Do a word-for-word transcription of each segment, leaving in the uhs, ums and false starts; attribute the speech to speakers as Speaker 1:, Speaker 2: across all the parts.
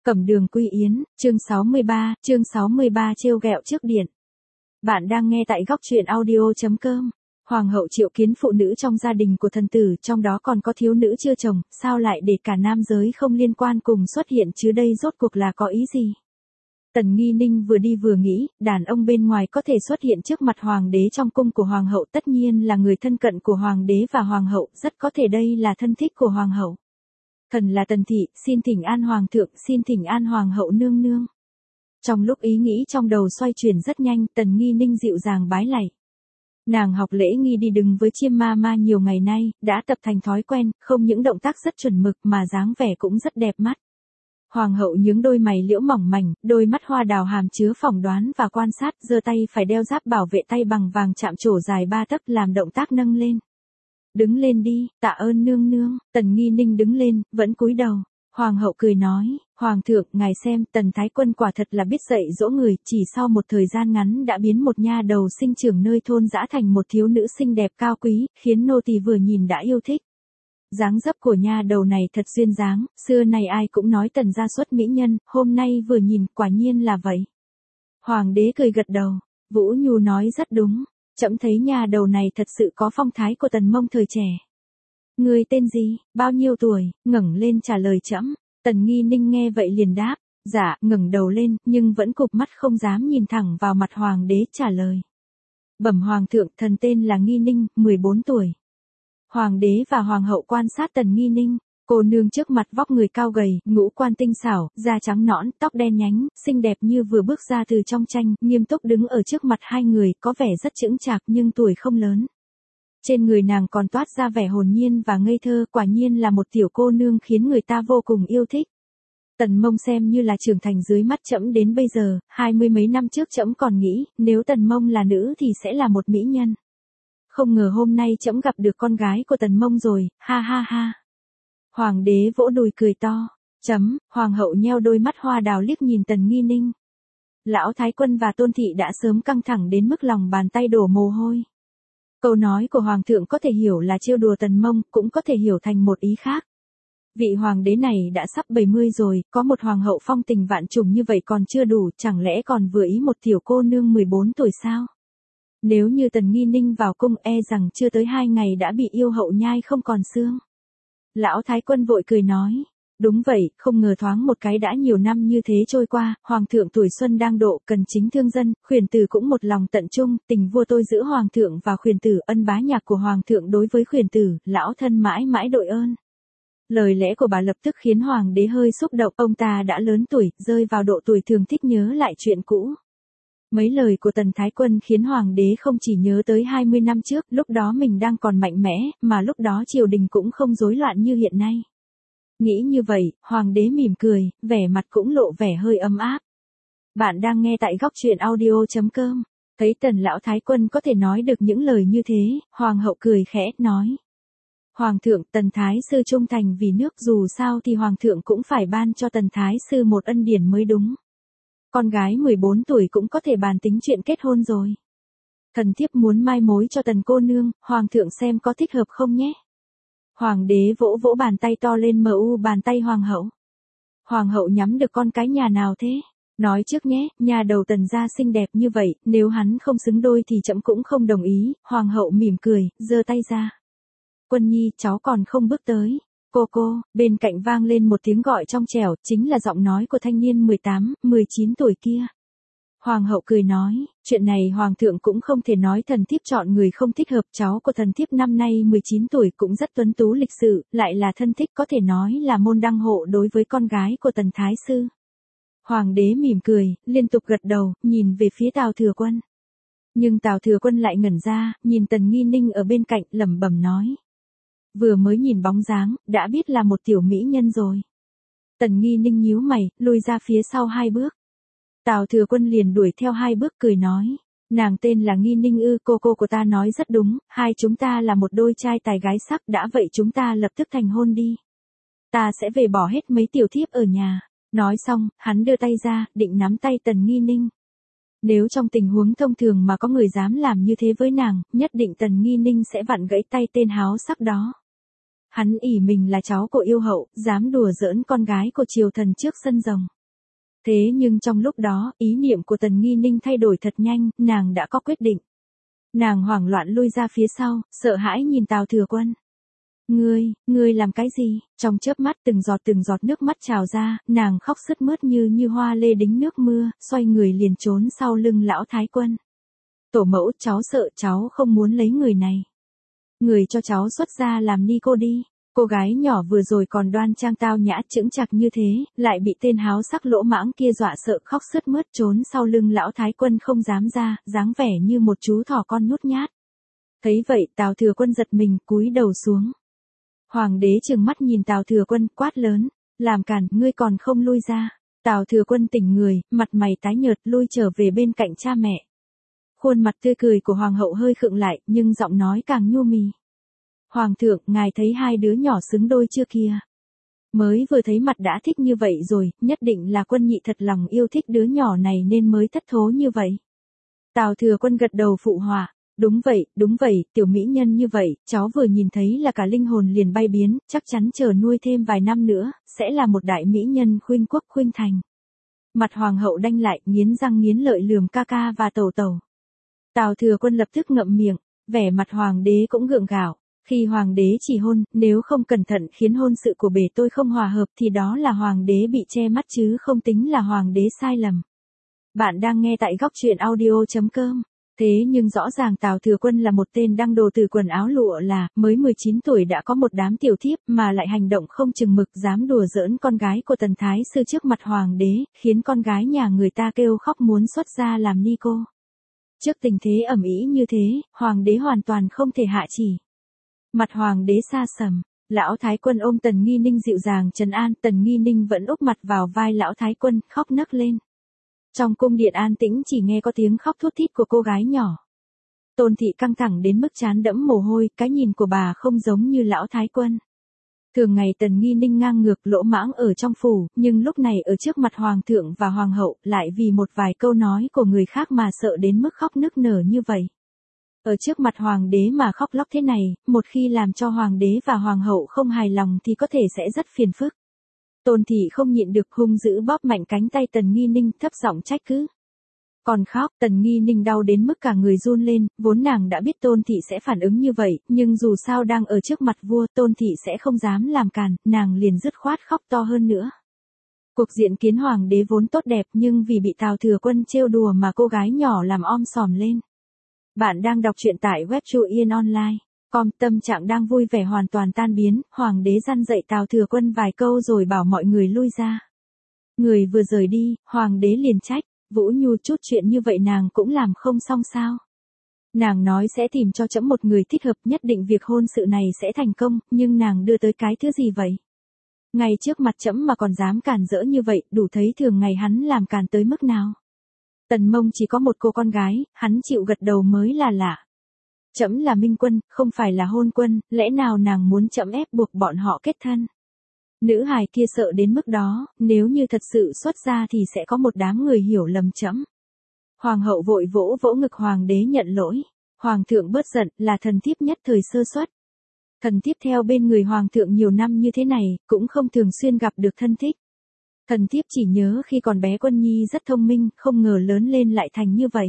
Speaker 1: Cẩm đường quy yến, chương sáu mươi ba, chương sáu mươi ba trêu ghẹo trước điện. Bạn đang nghe tại góc truyện audio.com. Hoàng hậu triệu kiến phụ nữ trong gia đình của thần tử, trong đó còn có thiếu nữ chưa chồng, sao lại để cả nam giới không liên quan cùng xuất hiện chứ, đây rốt cuộc là có ý gì? Tần Nghi Ninh vừa đi vừa nghĩ, đàn ông bên ngoài có thể xuất hiện trước mặt hoàng đế trong cung của hoàng hậu tất nhiên là người thân cận của hoàng đế và hoàng hậu, rất có thể đây là thân thích của hoàng hậu. Thần là Tần thị, xin thỉnh an hoàng thượng, xin thỉnh an hoàng hậu nương nương. Trong lúc ý nghĩ trong đầu xoay chuyển rất nhanh, Tần Nghi Ninh dịu dàng bái lạy. Nàng học lễ nghi đi đừng với chiêm ma ma nhiều ngày nay, đã tập thành thói quen, không những động tác rất chuẩn mực mà dáng vẻ cũng rất đẹp mắt. Hoàng hậu nhướng đôi mày liễu mỏng mảnh, đôi mắt hoa đào hàm chứa phỏng đoán và quan sát, giơ tay phải đeo giáp bảo vệ tay bằng vàng chạm trổ dài ba tấc làm động tác nâng lên. Đứng lên đi, tạ ơn nương nương. Tần Nghi Ninh đứng lên, vẫn cúi đầu. Hoàng hậu cười nói, hoàng thượng, ngài xem, Tần Thái Quân quả thật là biết dạy dỗ người, chỉ sau một thời gian ngắn đã biến một nha đầu sinh trưởng nơi thôn dã thành một thiếu nữ xinh đẹp cao quý, khiến nô tỳ vừa nhìn đã yêu thích. Dáng dấp của nha đầu này thật duyên dáng, xưa này ai cũng nói Tần gia xuất mỹ nhân, hôm nay vừa nhìn, quả nhiên là vậy. Hoàng đế cười gật đầu, Vũ Nhu nói rất đúng. Trẫm thấy nhà đầu này thật sự có phong thái của Tần Mông thời trẻ. Người tên gì, bao nhiêu tuổi, ngẩng lên trả lời trẫm. Tần Nghi Ninh nghe vậy liền đáp, dạ, ngẩng đầu lên, nhưng vẫn cụp mắt không dám nhìn thẳng vào mặt hoàng đế trả lời. Bẩm hoàng thượng, thần tên là Nghi Ninh, mười bốn tuổi. Hoàng đế và hoàng hậu quan sát Tần Nghi Ninh. Cô nương trước mặt vóc người cao gầy, ngũ quan tinh xảo, da trắng nõn, tóc đen nhánh, xinh đẹp như vừa bước ra từ trong tranh, nghiêm túc đứng ở trước mặt hai người, có vẻ rất chững chạc nhưng tuổi không lớn. Trên người nàng còn toát ra vẻ hồn nhiên và ngây thơ, quả nhiên là một tiểu cô nương khiến người ta vô cùng yêu thích. Tần Mông xem như là trưởng thành dưới mắt trẫm đến bây giờ, hai mươi mấy năm trước trẫm còn nghĩ, nếu Tần Mông là nữ thì sẽ là một mỹ nhân. Không ngờ hôm nay trẫm gặp được con gái của Tần Mông rồi, ha ha ha. Hoàng đế vỗ đùi cười to, chấm, hoàng hậu nheo đôi mắt hoa đào liếc nhìn Tần Nghi Ninh. Lão Thái Quân và Tôn Thị đã sớm căng thẳng đến mức lòng bàn tay đổ mồ hôi. Câu nói của hoàng thượng có thể hiểu là trêu đùa Tần Mông, cũng có thể hiểu thành một ý khác. Vị hoàng đế này đã sắp bảy mươi rồi, có một hoàng hậu phong tình vạn trùng như vậy còn chưa đủ, chẳng lẽ còn vừa ý một tiểu cô nương mười bốn tuổi sao? Nếu như Tần Nghi Ninh vào cung e rằng chưa tới hai ngày đã bị yêu hậu nhai không còn xương. Lão Thái Quân vội cười nói, đúng vậy, không ngờ thoáng một cái đã nhiều năm như thế trôi qua, hoàng thượng tuổi xuân đang độ, cần chính thương dân, khuyển tử cũng một lòng tận trung, tình vua tôi giữa hoàng thượng và khuyển tử, ân bá nhạc của hoàng thượng đối với khuyển tử, lão thân mãi mãi đội ơn. Lời lẽ của bà lập tức khiến hoàng đế hơi xúc động, ông ta đã lớn tuổi, rơi vào độ tuổi thường thích nhớ lại chuyện cũ. Mấy lời của Tần Thái Quân khiến hoàng đế không chỉ nhớ tới hai mươi năm trước, lúc đó mình đang còn mạnh mẽ, mà lúc đó triều đình cũng không rối loạn như hiện nay. Nghĩ như vậy, hoàng đế mỉm cười, vẻ mặt cũng lộ vẻ hơi ấm áp. Bạn đang nghe tại góc truyện audio.com. Thấy Tần Lão Thái Quân có thể nói được những lời như thế, hoàng hậu cười khẽ, nói. Hoàng thượng, Tần Thái Sư trung thành vì nước, dù sao thì hoàng thượng cũng phải ban cho Tần Thái Sư một ân điển mới đúng. Con gái mười bốn tuổi cũng có thể bàn tính chuyện kết hôn rồi. Thần thiếp muốn mai mối cho Tần cô nương, hoàng thượng xem có thích hợp không nhé. Hoàng đế vỗ vỗ bàn tay to lên mờ u bàn tay hoàng hậu. Hoàng hậu nhắm được con cái nhà nào thế? Nói trước nhé, nhà đầu Tần gia xinh đẹp như vậy, nếu hắn không xứng đôi thì trẫm cũng không đồng ý. Hoàng hậu mỉm cười, giơ tay ra. Quân nhi, cháu còn không bước tới. Cô cô, bên cạnh vang lên một tiếng gọi trong trẻo, chính là giọng nói của thanh niên mười tám, mười chín tuổi kia. Hoàng hậu cười nói, chuyện này hoàng thượng cũng không thể nói thần thiếp chọn người không thích hợp, cháu của thần thiếp năm nay mười chín tuổi cũng rất tuấn tú lịch sự, lại là thân thích có thể nói là môn đăng hộ đối với con gái của Tần Thái Sư. Hoàng đế mỉm cười, liên tục gật đầu, nhìn về phía Tào Thừa Quân. Nhưng Tào Thừa Quân lại ngẩn ra, nhìn Tần Nghi Ninh ở bên cạnh, lẩm bẩm nói. Vừa mới nhìn bóng dáng, đã biết là một tiểu mỹ nhân rồi. Tần Nghi Ninh nhíu mày, lùi ra phía sau hai bước. Tào Thừa Quân liền đuổi theo hai bước cười nói. Nàng tên là Nghi Ninh ư, cô cô của ta nói rất đúng, hai chúng ta là một đôi trai tài gái sắc, đã vậy chúng ta lập tức thành hôn đi. Ta sẽ về bỏ hết mấy tiểu thiếp ở nhà. Nói xong, hắn đưa tay ra, định nắm tay Tần Nghi Ninh. Nếu trong tình huống thông thường mà có người dám làm như thế với nàng, nhất định Tần Nghi Ninh sẽ vặn gãy tay tên háo sắc đó. Hắn ỷ mình là cháu của yêu hậu, dám đùa giỡn con gái của triều thần trước sân rồng. Thế nhưng trong lúc đó, ý niệm của Tần Nghi Ninh thay đổi thật nhanh, nàng đã có quyết định. Nàng hoảng loạn lui ra phía sau, sợ hãi nhìn Tào Thừa Quân. Ngươi, ngươi làm cái gì? Trong chớp mắt từng giọt từng giọt nước mắt trào ra, nàng khóc sướt mướt như như hoa lê đính nước mưa, xoay người liền trốn sau lưng lão Thái Quân. Tổ mẫu, cháu sợ, cháu không muốn lấy người này. Người cho cháu xuất ra làm ni cô đi. Cô gái nhỏ vừa rồi còn đoan trang tao nhã chững chạc như thế, lại bị tên háo sắc lỗ mãng kia dọa sợ khóc sướt mướt trốn sau lưng lão Thái Quân không dám ra, dáng vẻ như một chú thỏ con nhút nhát. Thấy vậy, Tào Thừa Quân giật mình, cúi đầu xuống. Hoàng đế trừng mắt nhìn Tào Thừa Quân, quát lớn, làm cản, ngươi còn không lui ra. Tào Thừa Quân tỉnh người, mặt mày tái nhợt lui trở về bên cạnh cha mẹ. Khuôn mặt tươi cười của hoàng hậu hơi khựng lại, nhưng giọng nói càng nhu mì. Hoàng thượng, ngài thấy hai đứa nhỏ xứng đôi chưa kia? Mới vừa thấy mặt đã thích như vậy rồi, nhất định là Quân nhị thật lòng yêu thích đứa nhỏ này nên mới thất thố như vậy. Tào Thừa Quân gật đầu phụ họa. Đúng vậy, đúng vậy, tiểu mỹ nhân như vậy, cháu vừa nhìn thấy là cả linh hồn liền bay biến, chắc chắn chờ nuôi thêm vài năm nữa, sẽ là một đại mỹ nhân khuynh quốc khuynh thành. Mặt hoàng hậu đanh lại, nghiến răng nghiến lợi lườm ca ca và tẩu tẩu. Tào Thừa Quân lập tức ngậm miệng, vẻ mặt hoàng đế cũng gượng gạo. Khi hoàng đế chỉ hôn, nếu không cẩn thận khiến hôn sự của bề tôi không hòa hợp thì đó là hoàng đế bị che mắt chứ không tính là hoàng đế sai lầm. Bạn đang nghe tại góc truyện audio chấm com. Thế nhưng rõ ràng Tào Thừa Quân là một tên đăng đồ từ quần áo lụa là, mới mười chín tuổi đã có một đám tiểu thiếp mà lại hành động không chừng mực dám đùa giỡn con gái của Tần Thái Sư trước mặt hoàng đế, khiến con gái nhà người ta kêu khóc muốn xuất gia làm ni cô. Trước tình thế ầm ĩ như thế, hoàng đế hoàn toàn không thể hạ chỉ. Mặt hoàng đế xa sầm, lão Thái Quân ôm Tần Nghi Ninh dịu dàng trấn an, Tần Nghi Ninh vẫn úp mặt vào vai lão Thái Quân, khóc nấc lên. Trong cung điện an tĩnh chỉ nghe có tiếng khóc thút thít của cô gái nhỏ. Tôn thị căng thẳng đến mức trán đẫm mồ hôi, cái nhìn của bà không giống như lão Thái Quân. Thường ngày Tần Nghi Ninh ngang ngược lỗ mãng ở trong phủ, nhưng lúc này ở trước mặt hoàng thượng và hoàng hậu lại vì một vài câu nói của người khác mà sợ đến mức khóc nức nở như vậy. Ở trước mặt hoàng đế mà khóc lóc thế này, một khi làm cho hoàng đế và hoàng hậu không hài lòng thì có thể sẽ rất phiền phức. Tôn thị không nhịn được hung dữ bóp mạnh cánh tay Tần Nghi Ninh thấp giọng trách cứ. Còn khóc, Tần Nghi Ninh đau đến mức cả người run lên, vốn nàng đã biết Tôn thị sẽ phản ứng như vậy, nhưng dù sao đang ở trước mặt vua Tôn thị sẽ không dám làm cản, nàng liền dứt khoát khóc to hơn nữa. Cuộc diện kiến hoàng đế vốn tốt đẹp nhưng vì bị Tào Thừa Quân trêu đùa mà cô gái nhỏ làm om sòm lên. Bạn đang đọc truyện tại web Chu Yên Online. Com tâm trạng đang vui vẻ hoàn toàn tan biến, hoàng đế răn dạy Tào Thừa Quân vài câu rồi bảo mọi người lui ra. Người vừa rời đi, hoàng đế liền trách, Vũ Nhu chút chuyện như vậy nàng cũng làm không xong sao. Nàng nói sẽ tìm cho trẫm một người thích hợp, nhất định việc hôn sự này sẽ thành công, nhưng nàng đưa tới cái thứ gì vậy? Ngay trước mặt trẫm mà còn dám cản rỡ như vậy, đủ thấy thường ngày hắn làm càn tới mức nào. Tần Mông chỉ có một cô con gái, hắn chịu gật đầu mới là lạ. Trẫm là minh quân, không phải là hôn quân, lẽ nào nàng muốn trẫm ép buộc bọn họ kết thân? Nữ hài kia sợ đến mức đó, nếu như thật sự xuất ra thì sẽ có một đám người hiểu lầm trẫm. Hoàng hậu vội vỗ vỗ ngực hoàng đế nhận lỗi. Hoàng thượng bớt giận, là thần thiếp nhất thời sơ suất. Thần thiếp theo bên người hoàng thượng nhiều năm như thế này, cũng không thường xuyên gặp được thân thích. Thần thiếp chỉ nhớ khi còn bé Quân Nhi rất thông minh, không ngờ lớn lên lại thành như vậy.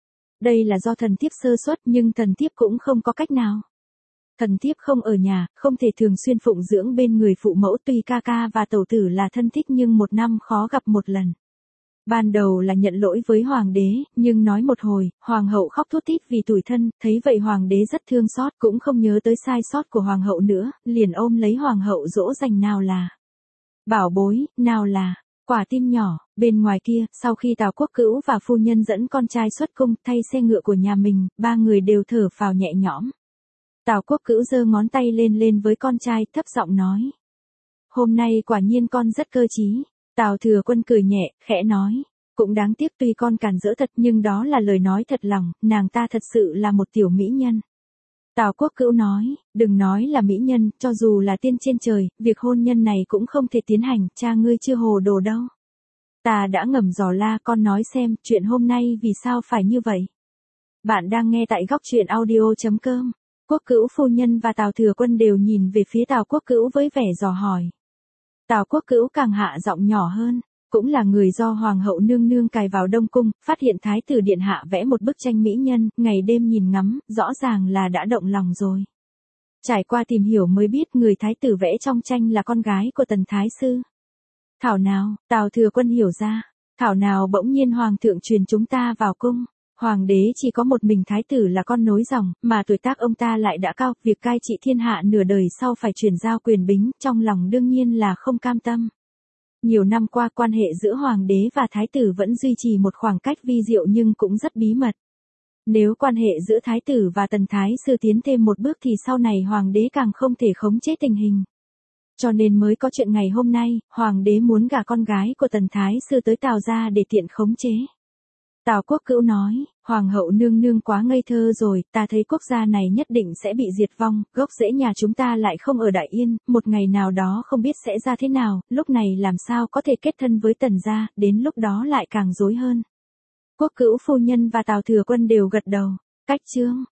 Speaker 1: Đây là do thần thiếp sơ suất nhưng thần thiếp cũng không có cách nào. Thần thiếp không ở nhà, không thể thường xuyên phụng dưỡng bên người phụ mẫu, tuy ca ca và tẩu tử là thân thích nhưng một năm khó gặp một lần. Ban đầu là nhận lỗi với hoàng đế, nhưng nói một hồi, hoàng hậu khóc thút thít vì tủi thân, thấy vậy hoàng đế rất thương xót, cũng không nhớ tới sai sót của hoàng hậu nữa, liền ôm lấy hoàng hậu dỗ dành nào là bảo bối, nào là quả tim nhỏ. Bên ngoài kia, sau khi Tào Quốc Cữu và phu nhân dẫn con trai xuất cung thay xe ngựa của nhà mình, ba người đều thở phào nhẹ nhõm. Tào Quốc Cữu giơ ngón tay lên lên với con trai, thấp giọng nói: Hôm nay quả nhiên con rất cơ trí. Tào Thừa Quân cười nhẹ, khẽ nói: Cũng đáng tiếc tuy con cản rỡ thật nhưng đó là lời nói thật lòng, nàng ta thật sự là một tiểu mỹ nhân. Tào Quốc Cữu nói: Đừng nói là mỹ nhân, cho dù là tiên trên trời, việc hôn nhân này cũng không thể tiến hành, cha ngươi chưa hồ đồ đâu. Ta đã ngầm dò la, con nói xem, chuyện hôm nay vì sao phải như vậy. Bạn đang nghe tại góc truyện audio chấm com. Quốc Cữu phu nhân và Tào Thừa Quân đều nhìn về phía Tào Quốc Cữu với vẻ dò hỏi. Tào Quốc Cữu càng hạ giọng nhỏ hơn: cũng là người do hoàng hậu nương nương cài vào Đông Cung, phát hiện thái tử điện hạ vẽ một bức tranh mỹ nhân, ngày đêm nhìn ngắm, rõ ràng là đã động lòng rồi. Trải qua tìm hiểu mới biết người thái tử vẽ trong tranh là con gái của Tần Thái Sư. Thảo nào, Tào Thừa Quân hiểu ra, thảo nào bỗng nhiên hoàng thượng truyền chúng ta vào cung. Hoàng đế chỉ có một mình thái tử là con nối dòng, mà tuổi tác ông ta lại đã cao, việc cai trị thiên hạ nửa đời sau phải chuyển giao quyền bính, trong lòng đương nhiên là không cam tâm. Nhiều năm qua quan hệ giữa hoàng đế và thái tử vẫn duy trì một khoảng cách vi diệu nhưng cũng rất bí mật. Nếu quan hệ giữa thái tử và Tần Thái Sư tiến thêm một bước thì sau này hoàng đế càng không thể khống chế tình hình. Cho nên mới có chuyện ngày hôm nay, hoàng đế muốn gả con gái của Tần Thái Sư tới Tào gia để tiện khống chế. Tào Quốc Cữu nói, hoàng hậu nương nương quá ngây thơ rồi, ta thấy quốc gia này nhất định sẽ bị diệt vong, gốc rễ nhà chúng ta lại không ở Đại Yên, một ngày nào đó không biết sẽ ra thế nào, lúc này làm sao có thể kết thân với Tần gia, đến lúc đó lại càng rối hơn. Quốc Cữu phu nhân và Tào Thừa Quân đều gật đầu, cách chương.